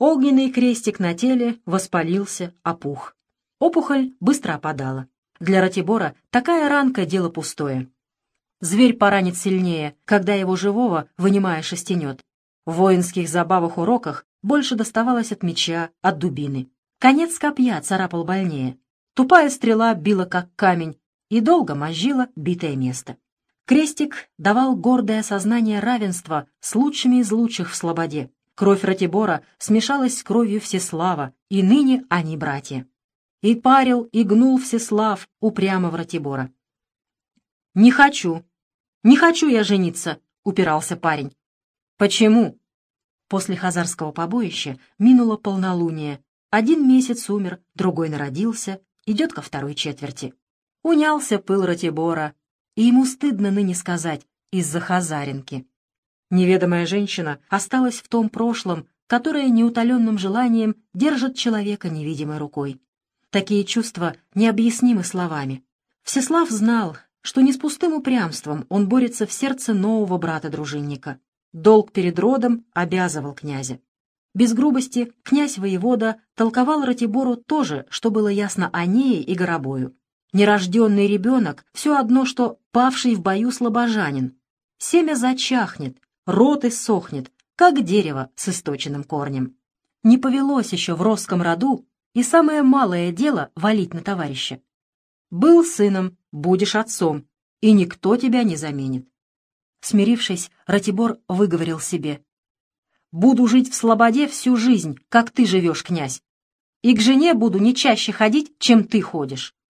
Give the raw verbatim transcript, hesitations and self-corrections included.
Огненный крестик на теле воспалился, опух. Опухоль быстро опадала. Для Ратибора такая ранка — дело пустое. Зверь поранит сильнее, когда его живого, вынимая, шестенет. В воинских забавах-уроках больше доставалось от меча, от дубины. Конец копья царапал больнее. Тупая стрела била, как камень, и долго мозжила битое место. Крестик давал гордое сознание равенства с лучшими из лучших в слободе. Кровь Ратибора смешалась с кровью Всеслава, и ныне они братья. И парил, и гнул Всеслав упрямо в Ратибора. «Не хочу, не хочу я жениться», — упирался парень. «Почему?» После хазарского побоища минуло полнолуние. Один месяц умер, другой народился, идет ко второй четверти. Унялся пыл Ратибора, и ему стыдно ныне сказать, из-за хазаринки. Неведомая женщина осталась в том прошлом, которое неутоленным желанием держит человека невидимой рукой. Такие чувства необъяснимы словами. Всеслав знал, что не с пустым упрямством он борется в сердце нового брата-дружинника. Долг перед родом обязывал князя. Без грубости князь-воевода толковал Ратибору то же, что было ясно Онее и Горобою. Нерожденный ребенок — все одно, что павший в бою слабожанин. Семя зачахнет, род иссохнет, как дерево с источенным корнем. Не повелось еще в росском роду, и самое малое дело — валить на товарища. Был сыном, будешь отцом, и никто тебя не заменит. Смирившись, Ратибор выговорил себе: «Буду жить в слободе всю жизнь, как ты живешь, князь, и к жене буду не чаще ходить, чем ты ходишь».